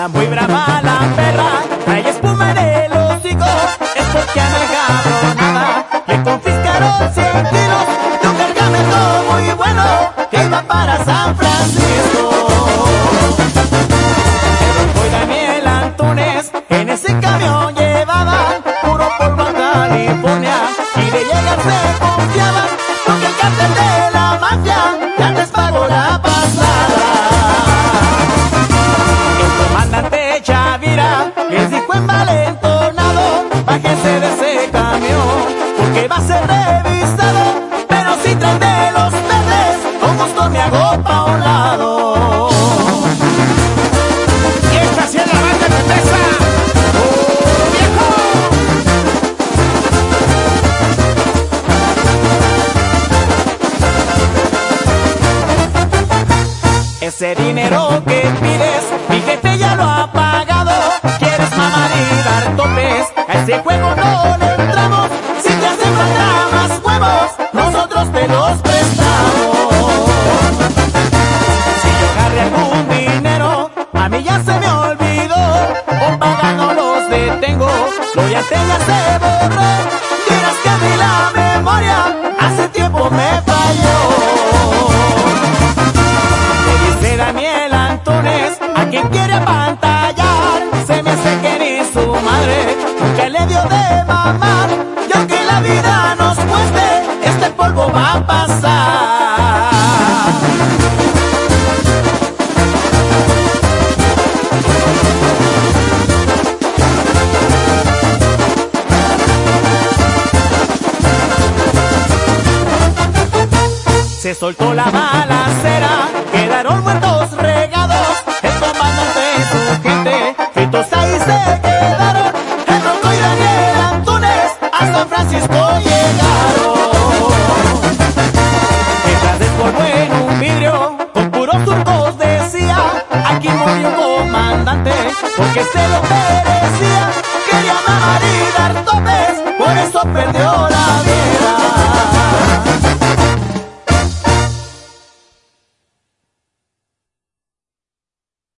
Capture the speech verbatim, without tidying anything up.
Anda muy brava la perra, trae espuma en el hocico, es porque han dejado nada. Le confiscaron cien kilos de un cargamento muy bueno que iba para San Francisco. El Don Daniel Antunes en ese camión llevaban puro polvo a California y de llegar se confiaban porque el cártel de la mafia ya les pagó la pasada. Les dijo envalentonado, bájense de ese camión, porque va a ser revisado, pero si traen de los verdes, con gusto me hago pa' un lado. Y esta sí es la banda que pesa. ¡Oh, viejo! Ese dinero que pides, mi jefe ya lo ha pagado. ¿Quieres mamar y dar topes? A ese juego no le entramos. Si te hacen falta más huevos, nosotros te los prestamos. Si yo agarré algún dinero, a mí ya se me olvidó. O pagando los detengo, lo ya tenía se borró. Dirás que a mí la memoria hace tiempo me falló. Daniel Antunes, a quien quiere apantallar, se me hace que ni su madre nunca le dio de mamar. Y aunque la vida nos cueste, este polvo va a pasar. Se soltó la balacera, quedaron muertos